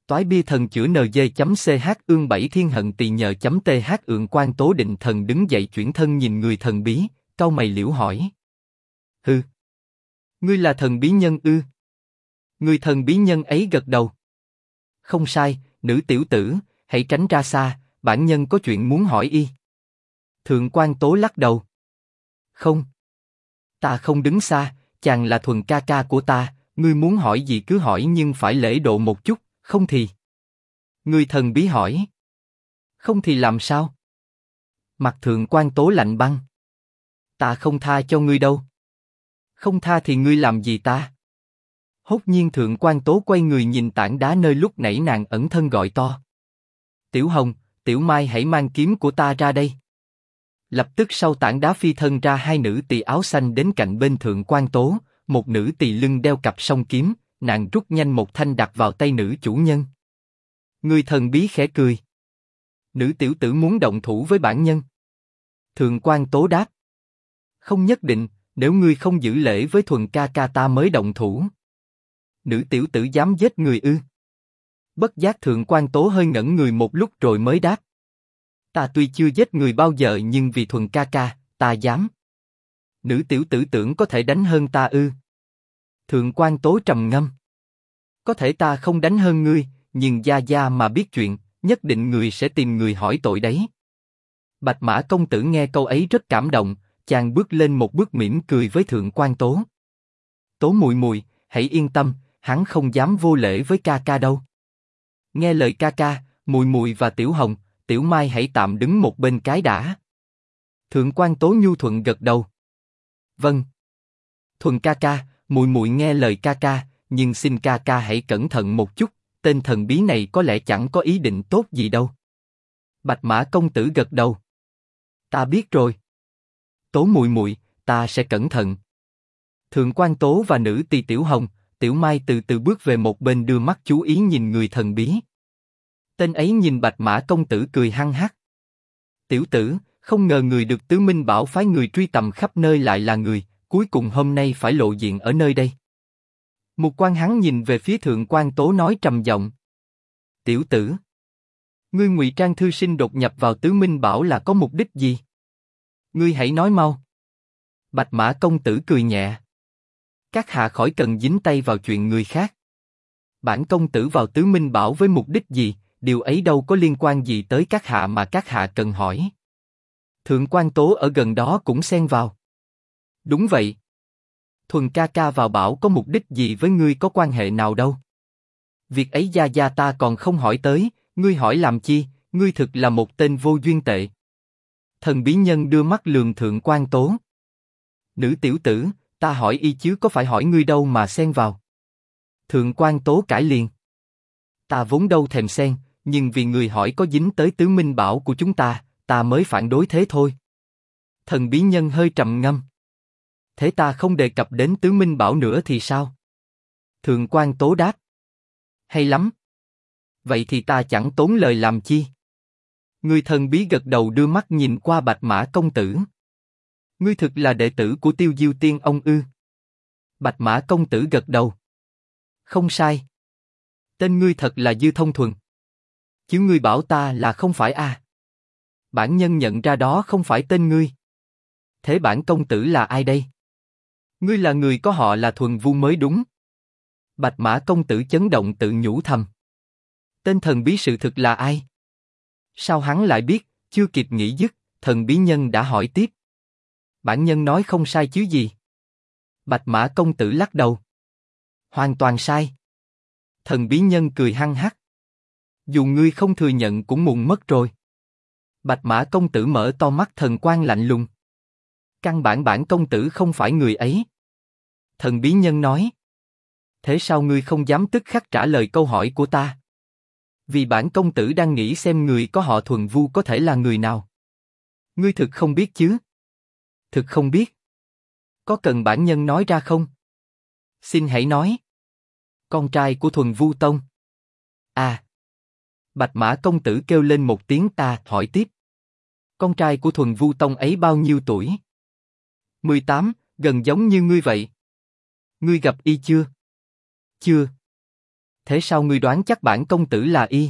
Toái bia thần chữa NG.ch ương 7 thiên hận tỳ nhờ .th ượng quan tố định thần đứng dậy chuyển thân nhìn người thần bí, cau mày liễu hỏi. Hừ. Ngươi là thần bí nhân ư? Người thần bí nhân ấy gật đầu. Không sai, nữ tiểu tử, hãy tránh ra xa, bản nhân có chuyện muốn hỏi y. Thượng quan tố lắc đầu. Không. Ta không đứng xa, chàng là Thuần ca ca của ta, ngươi muốn hỏi gì cứ hỏi nhưng phải lễ độ một chút, không thì. Người thần bí hỏi. Không thì làm sao? Mặt thượng quan tố lạnh băng. Ta không tha cho ngươi đâu. Không tha thì ngươi làm gì ta? Hốt nhiên thượng quan tố quay người nhìn tảng đá nơi lúc nãy nàng ẩn thân gọi to. Tiểu Hồng, Tiểu Mai hãy mang kiếm của ta ra đây. Lập tức sau tảng đá phi thân ra hai nữ tỳ áo xanh đến cạnh bên thượng quan tố, một nữ tỳ lưng đeo cặp song kiếm, nàng rút nhanh một thanh đặt vào tay nữ chủ nhân. Người thần bí khẽ cười. Nữ tiểu tử muốn động thủ với bản nhân. Thượng quan tố đáp. Không nhất định, nếu ngươi không giữ lễ với Thuần ca ca ta mới động thủ. Nữ tiểu tử dám giết người ư? Bất giác thượng quan tố hơi ngẩn người một lúc rồi mới đáp. Ta tuy chưa giết người bao giờ nhưng vì Thuần ca ca, ta dám. Nữ tiểu tử tưởng có thể đánh hơn ta ư? Thượng quan tố trầm ngâm. Có thể ta không đánh hơn ngươi, nhưng gia gia mà biết chuyện, nhất định người sẽ tìm người hỏi tội đấy. Bạch Mã công tử nghe câu ấy rất cảm động, chàng bước lên một bước mỉm cười với thượng quan tố. Tố muội muội, hãy yên tâm, hắn không dám vô lễ với ca ca đâu. Nghe lời ca ca, muội muội và Tiểu Hồng, Tiểu Mai hãy tạm đứng một bên cái đã. Thượng quan tố nhu thuận gật đầu. Vâng. Thuần ca ca, muội muội nghe lời ca ca, nhưng xin ca ca hãy cẩn thận một chút, tên thần bí này có lẽ chẳng có ý định tốt gì đâu. Bạch Mã công tử gật đầu. Ta biết rồi. Tố muội muội, ta sẽ cẩn thận. Thượng quan tố và nữ tỳ Tiểu Hồng, Tiểu Mai từ từ bước về một bên đưa mắt chú ý nhìn người thần bí. Tên ấy nhìn Bạch Mã công tử cười hăng hắc. Tiểu tử, không ngờ người được Tứ Minh Bảo phái người truy tầm khắp nơi lại là người, cuối cùng hôm nay phải lộ diện ở nơi đây. Một quan hắn nhìn về phía thượng quan tố nói trầm giọng. Tiểu tử, ngươi ngụy trang thư sinh đột nhập vào Tứ Minh Bảo là có mục đích gì? Ngươi hãy nói mau. Bạch Mã công tử cười nhẹ. Các hạ khỏi cần dính tay vào chuyện người khác. Bản công tử vào Tứ Minh Bảo với mục đích gì, điều ấy đâu có liên quan gì tới các hạ mà các hạ cần hỏi. Thượng quan tố ở gần đó cũng xen vào. Đúng vậy. Thuần ca ca vào bảo có mục đích gì với ngươi có quan hệ nào đâu. Việc ấy gia gia ta còn không hỏi tới, ngươi hỏi làm chi, ngươi thực là một tên vô duyên tệ. Thần bí nhân đưa mắt lườm thượng quan tố. Nữ tiểu tử, ta hỏi y chứ có phải hỏi ngươi đâu mà xen vào. Thượng quan tố cãi liền. Ta vốn đâu thèm xen, nhưng vì người hỏi có dính tới Tứ Minh Bảo của chúng ta mới phản đối thế thôi. Thần bí nhân hơi trầm ngâm. Thế ta không đề cập đến Tứ Minh Bảo nữa thì sao? Thượng quan tố đáp. Hay lắm. Vậy thì ta chẳng tốn lời làm chi. Người thần bí gật đầu đưa mắt nhìn qua Bạch Mã công tử. Ngươi thực là đệ tử của Tiêu Diêu Tiên ông ư? Bạch Mã công tử gật đầu. Không sai. Tên ngươi thật là Dư Thông Thuần. Chứ ngươi bảo ta là không phải à? Bản nhân nhận ra đó không phải tên ngươi. Thế bản công tử là ai đây? Ngươi là người có họ là Thuần Vu mới đúng. Bạch Mã công tử chấn động tự nhủ thầm. Tên thần bí sự thực là ai? Sao hắn lại biết? Chưa kịp nghĩ dứt, thần bí nhân đã hỏi tiếp. Bản nhân nói không sai chứ gì? Bạch Mã công tử lắc đầu. Hoàn toàn sai. Thần bí nhân cười hăng hắc. Dù ngươi không thừa nhận cũng muộn mất rồi. Bạch Mã công tử mở to mắt thần quang lạnh lùng. Căn bản bản công tử không phải người ấy. Thần bí nhân nói. Thế sao ngươi không dám tức khắc trả lời câu hỏi của ta? Vì bản công tử đang nghĩ xem người có họ Thuần Vu có thể là người nào. Ngươi thực không biết chứ? Thực không biết. Có cần bản nhân nói ra không? Xin hãy nói. Con trai của Thuần Vu Tông. À. Bạch Mã công tử kêu lên một tiếng ta, hỏi tiếp. Con trai của Thuần Vu Tông ấy bao nhiêu tuổi? 18, gần giống như ngươi vậy. Ngươi gặp y chưa? Chưa. Thế sao ngươi đoán chắc bản công tử là y?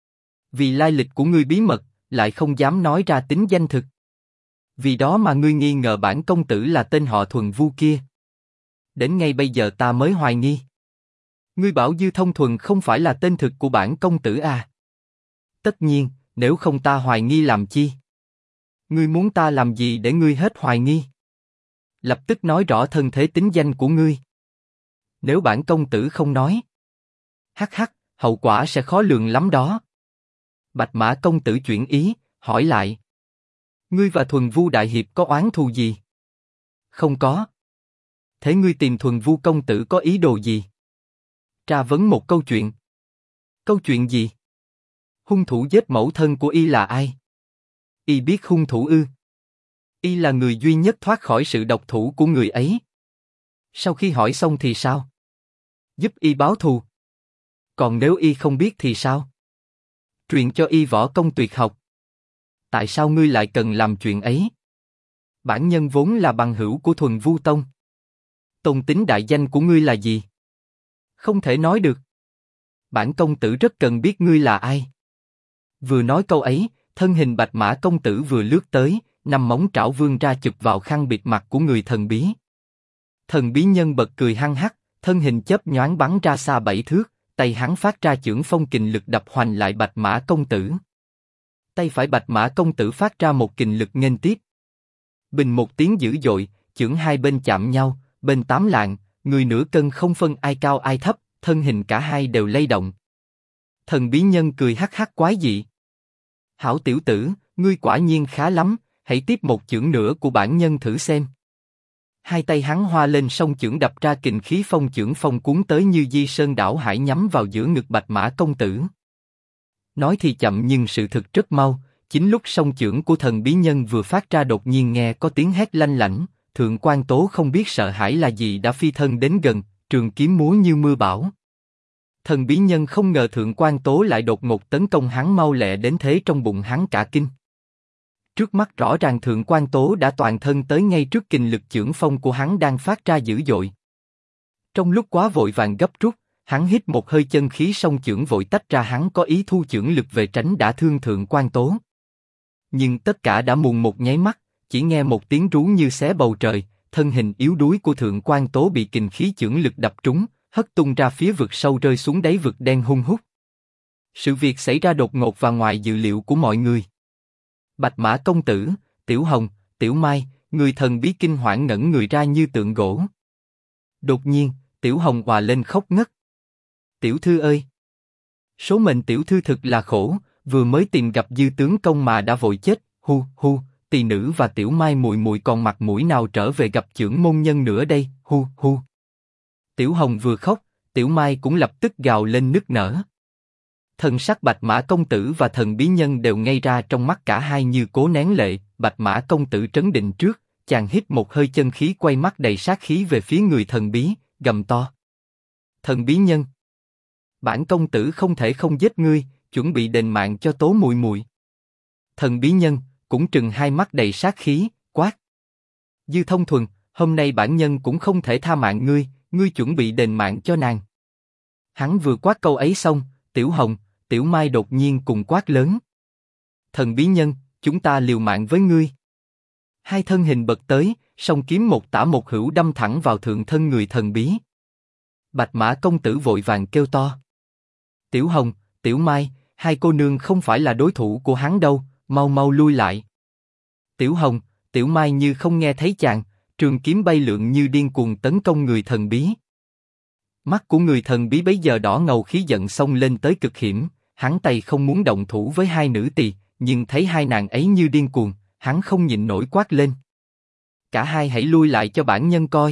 Vì lai lịch của ngươi bí mật, lại không dám nói ra tính danh thực. Vì đó mà ngươi nghi ngờ bản công tử là tên họ Thuần Vu kia. Đến ngay bây giờ ta mới hoài nghi. Ngươi bảo Dư Thông Thuần không phải là tên thực của bản công tử à? Tất nhiên, nếu không ta hoài nghi làm chi? Ngươi muốn ta làm gì để ngươi hết hoài nghi? Lập tức nói rõ thân thế tính danh của ngươi. Nếu bản công tử không nói, hắc hắc, hậu quả sẽ khó lường lắm đó. Bạch Mã công tử chuyển ý, hỏi lại. Ngươi và Thuần Vu đại hiệp có oán thù gì? Không có. Thế ngươi tìm Thuần Vu công tử có ý đồ gì? Tra vấn một câu chuyện. Câu chuyện gì? Hung thủ giết mẫu thân của y là ai? Y biết hung thủ ư? Y là người duy nhất thoát khỏi sự độc thủ của người ấy. Sau khi hỏi xong thì sao? Giúp y báo thù. Còn nếu y không biết thì sao? Truyền cho y võ công tuyệt học. Tại sao ngươi lại cần làm chuyện ấy? Bản nhân vốn là bằng hữu của Thuần Vu Tông. Tôn tính đại danh của ngươi là gì? Không thể nói được. Bản công tử rất cần biết ngươi là ai. Vừa nói câu ấy, thân hình Bạch Mã công tử vừa lướt tới, năm móng trảo vươn ra chụp vào khăn bịt mặt của người thần bí. Thần bí nhân bật cười hăng hắc, thân hình chớp nhoáng bắn ra xa 7 thước, tay hắn phát ra chưởng phong kình lực đập hoành lại Bạch Mã công tử. Tay phải Bạch Mã công tử phát ra một kình lực nghênh tiếp. Bình một tiếng dữ dội, chưởng hai bên chạm nhau, bên tám lạng, người nửa cân không phân ai cao ai thấp, thân hình cả hai đều lay động. Thần bí nhân cười hắc hắc quái dị. Hảo tiểu tử, ngươi quả nhiên khá lắm, hãy tiếp một chưởng nữa của bản nhân thử xem. Hai tay hắn hoa lên song chưởng đập ra kình khí phong chưởng phong cuốn tới như di sơn đảo hải nhắm vào giữa ngực Bạch Mã công tử. Nói thì chậm nhưng sự thực rất mau, chính lúc song chưởng của thần bí nhân vừa phát ra đột nhiên nghe có tiếng hét lanh lảnh, Thượng Quan Tố không biết sợ hãi là gì đã phi thân đến gần, trường kiếm múa như mưa bão. Thần bí nhân không ngờ Thượng Quan Tố lại đột ngột tấn công hắn mau lẹ đến thế trong bụng hắn cả kinh. Trước mắt rõ ràng Thượng Quan Tố đã toàn thân tới ngay trước kình lực chưởng phong của hắn đang phát ra dữ dội. Trong lúc quá vội vàng gấp rút, hắn hít một hơi chân khí song chưởng vội tách ra hắn có ý thu chưởng lực về tránh đả thương Thượng Quan Tố. Nhưng tất cả đã muộn một nháy mắt, chỉ nghe một tiếng rú như xé bầu trời, thân hình yếu đuối của Thượng Quan Tố bị kình khí chưởng lực đập trúng, hất tung ra phía vực sâu rơi xuống đáy vực đen hun hút. Sự việc xảy ra đột ngột và ngoài dự liệu của mọi người. Bạch Mã công tử, Tiểu Hồng, Tiểu Mai, người thần bí kinh hoảng ngẩn người ra như tượng gỗ. Đột nhiên, Tiểu Hồng òa lên khóc ngất. Tiểu thư ơi! Số mệnh tiểu thư thực là khổ, vừa mới tìm gặp Dư tướng công mà đã vội chết, hu hu, tỳ nữ và Tiểu Mai muội muội còn mặt mũi nào trở về gặp chưởng môn nhân nữa đây, hu hu. Tiểu Hồng vừa khóc, Tiểu Mai cũng lập tức gào lên nức nở. Thần sắc Bạch Mã công tử và thần bí nhân đều ngây ra trong mắt cả hai như cố nén lệ. Bạch Mã công tử trấn định trước, chàng hít một hơi chân khí quay mắt đầy sát khí về phía người thần bí, gầm to. Thần bí nhân, bản công tử không thể không giết ngươi, chuẩn bị đền mạng cho Tố muội muội. Thần bí nhân cũng trừng hai mắt đầy sát khí, quát. Dư Thông Thuần, hôm nay bản nhân cũng không thể tha mạng ngươi, ngươi chuẩn bị đền mạng cho nàng. Hắn vừa quát câu ấy xong, Tiểu Hồng, Tiểu Mai đột nhiên cùng quát lớn. Thần bí nhân, chúng ta liều mạng với ngươi. Hai thân hình bật tới, song kiếm một tả một hữu đâm thẳng vào thượng thân người thần bí. Bạch Mã công tử vội vàng kêu to. Tiểu Hồng, Tiểu Mai, hai cô nương không phải là đối thủ của hắn đâu, mau mau lui lại. Tiểu Hồng, Tiểu Mai như không nghe thấy chàng, trường kiếm bay lượn như điên cuồng tấn công người thần bí. Mắt của người thần bí bấy giờ đỏ ngầu khí giận xông lên tới cực hiểm, hắn tay không muốn động thủ với hai nữ tỳ, nhưng thấy hai nàng ấy như điên cuồng, hắn không nhịn nổi quát lên. Cả hai hãy lui lại cho bản nhân coi.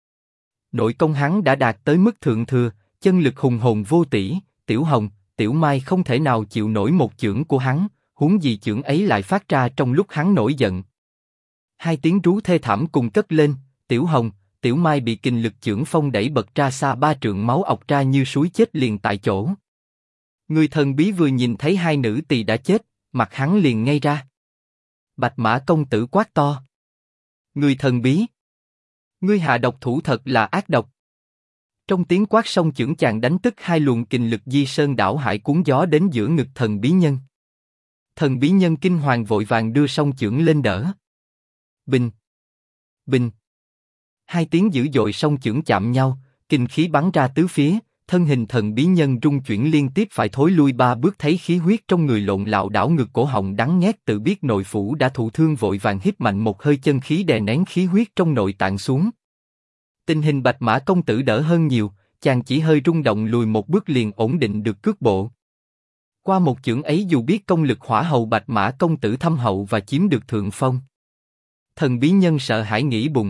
Nội công hắn đã đạt tới mức thượng thừa, chân lực hùng hồn vô tỷ, Tiểu Hồng, Tiểu Mai không thể nào chịu nổi một chưởng của hắn, huống gì chưởng ấy lại phát ra trong lúc hắn nổi giận. Hai tiếng rú thê thảm cùng cất lên, Tiểu Hồng, Tiểu Mai bị kình lực chưởng phong đẩy bật ra xa 3 trượng, máu ọc ra như suối, chết liền tại chỗ. Người thần bí vừa nhìn thấy hai nữ tỳ đã chết, mặt hắn liền ngây ra. Bạch Mã công tử quát to. Người thần bí! Ngươi hạ độc thủ thật là ác độc. Trong tiếng quát song chưởng chàng đánh tức hai luồng kình lực di sơn đảo hải cuốn gió đến giữa ngực thần bí nhân. Thần bí nhân kinh hoàng vội vàng đưa song chưởng lên đỡ. Bình, bình. Hai tiếng dữ dội song chưởng chạm nhau, kinh khí bắn ra tứ phía, thân hình thần bí nhân rung chuyển liên tiếp phải thối lui 3 bước, thấy khí huyết trong người lộn lạo đảo ngược, cổ họng đắng nghét, tự biết nội phủ đã thụ thương vội vàng hít mạnh một hơi, chân khí đè nén khí huyết trong nội tạng xuống. Tình hình Bạch Mã công tử đỡ hơn nhiều, chàng chỉ hơi rung động lùi một bước liền ổn định được cước bộ. Qua một chưởng ấy, dù biết công lực hỏa hầu Bạch Mã công tử thâm hậu và chiếm được thượng phong, thần bí nhân sợ hãi nghĩ bụng: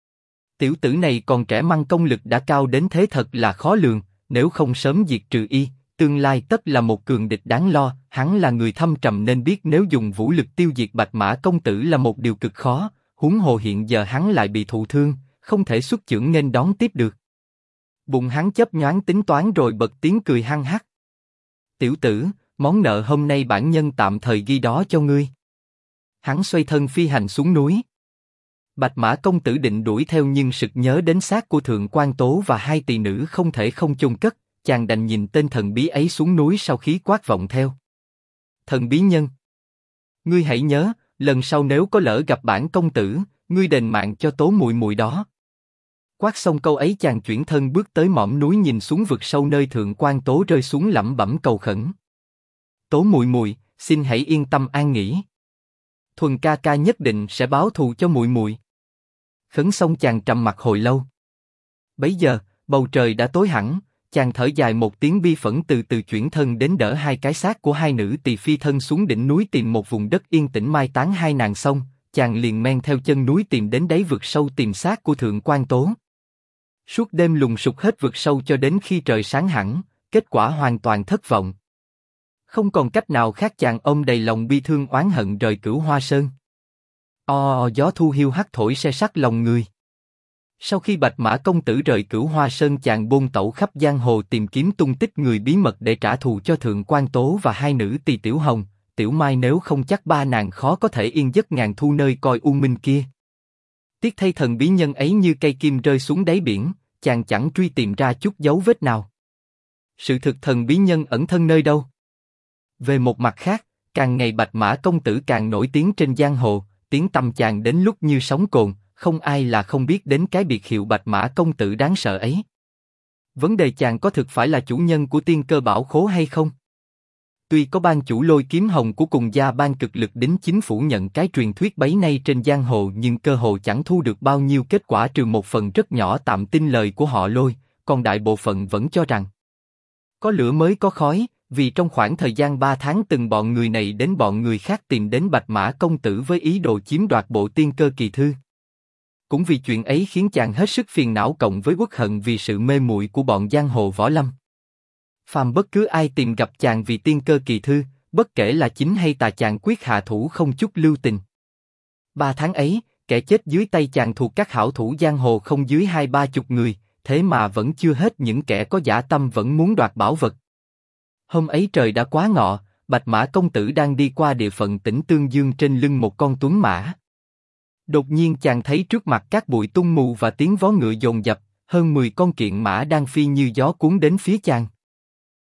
tiểu tử này còn trẻ măng công lực đã cao đến thế thật là khó lường, nếu không sớm diệt trừ y, tương lai tất là một cường địch đáng lo. Hắn là người thâm trầm nên biết nếu dùng vũ lực tiêu diệt Bạch Mã công tử là một điều cực khó, huống hồ hiện giờ hắn lại bị thụ thương, không thể xuất chưởng nên đón tiếp được. Bụng hắn chớp nhoáng tính toán rồi bật tiếng cười hăng hắc: tiểu tử, món nợ hôm nay bản nhân tạm thời ghi đó cho ngươi. Hắn xoay thân phi hành xuống núi. Bạch Mã công tử định đuổi theo nhưng sực nhớ đến xác của Thượng Quan Tố và hai tỳ nữ không thể không chôn cất, chàng đành nhìn tên thần bí ấy xuống núi, sau khí quát vọng theo: thần bí nhân, ngươi hãy nhớ, lần sau nếu có lỡ gặp bản công tử, ngươi đền mạng cho Tố muội muội đó. Quát xong câu ấy, chàng chuyển thân bước tới mỏm núi, nhìn xuống vực sâu nơi Thượng Quan Tố rơi xuống, lẩm bẩm cầu khẩn: Tố muội muội, xin hãy yên tâm an nghỉ. Thuần ca ca nhất định sẽ báo thù cho muội muội. Khấn xong chàng trầm mặc hồi lâu. Bấy giờ, bầu trời đã tối hẳn, chàng thở dài một tiếng bi phẫn, từ từ chuyển thân đến đỡ hai cái xác của hai nữ tỳ phi thân xuống đỉnh núi, tìm một vùng đất yên tĩnh mai táng hai nàng. Xong, chàng liền men theo chân núi tìm đến đáy vực sâu tìm xác của Thượng Quan Tố. Suốt đêm lùng sục hết vực sâu cho đến khi trời sáng hẳn, kết quả hoàn toàn thất vọng. Không còn cách nào khác, chàng ôm đầy lòng bi thương oán hận rời Cửu Hoa Sơn. Gió thu hiu hắt thổi se sắt lòng người. Sau khi Bạch Mã công tử rời Cửu Hoa Sơn, chàng buôn tẩu khắp giang hồ tìm kiếm tung tích người bí mật để trả thù cho Thượng Quan Tố và hai nữ tỳ Tiểu Hồng, Tiểu Mai, nếu không chắc ba nàng khó có thể yên giấc ngàn thu nơi coi u minh kia. Tiếc thay thần bí nhân ấy như cây kim rơi xuống đáy biển, chàng chẳng truy tìm ra chút dấu vết nào. Sự thực thần bí nhân ẩn thân nơi đâu? Về một mặt khác, càng ngày Bạch Mã công tử càng nổi tiếng trên giang hồ, tiếng tăm chàng đến lúc như sóng cồn, không ai là không biết đến cái biệt hiệu Bạch Mã công tử đáng sợ ấy. Vấn đề chàng có thực phải là chủ nhân của tiên cơ bảo khố hay không? Tuy có ban chủ Lôi Kiếm Hồng của cùng gia ban cực lực đính chính phủ nhận cái truyền thuyết bấy nay trên giang hồ, nhưng cơ hồ chẳng thu được bao nhiêu kết quả, trừ một phần rất nhỏ tạm tin lời của họ Lôi, còn đại bộ phận vẫn cho rằng có lửa mới có khói. Vì trong khoảng thời gian 3 tháng, từng bọn người này đến bọn người khác tìm đến Bạch Mã công tử với ý đồ chiếm đoạt bộ tiên cơ kỳ thư. Cũng vì chuyện ấy khiến chàng hết sức phiền não, cộng với uất hận vì sự mê muội của bọn giang hồ võ lâm. Phàm bất cứ ai tìm gặp chàng vì tiên cơ kỳ thư, bất kể là chính hay tà, chàng quyết hạ thủ không chút lưu tình. 3 tháng ấy, kẻ chết dưới tay chàng thuộc các hảo thủ giang hồ không dưới 20-30 người, thế mà vẫn chưa hết, những kẻ có dã tâm vẫn muốn đoạt bảo vật. Hôm ấy trời đã quá ngọ, Bạch Mã công tử đang đi qua địa phận tỉnh Tương Dương trên lưng một con tuấn mã. Đột nhiên chàng thấy trước mặt các bụi tung mù và tiếng vó ngựa dồn dập, hơn 10 con kiện mã đang phi như gió cuốn đến phía chàng.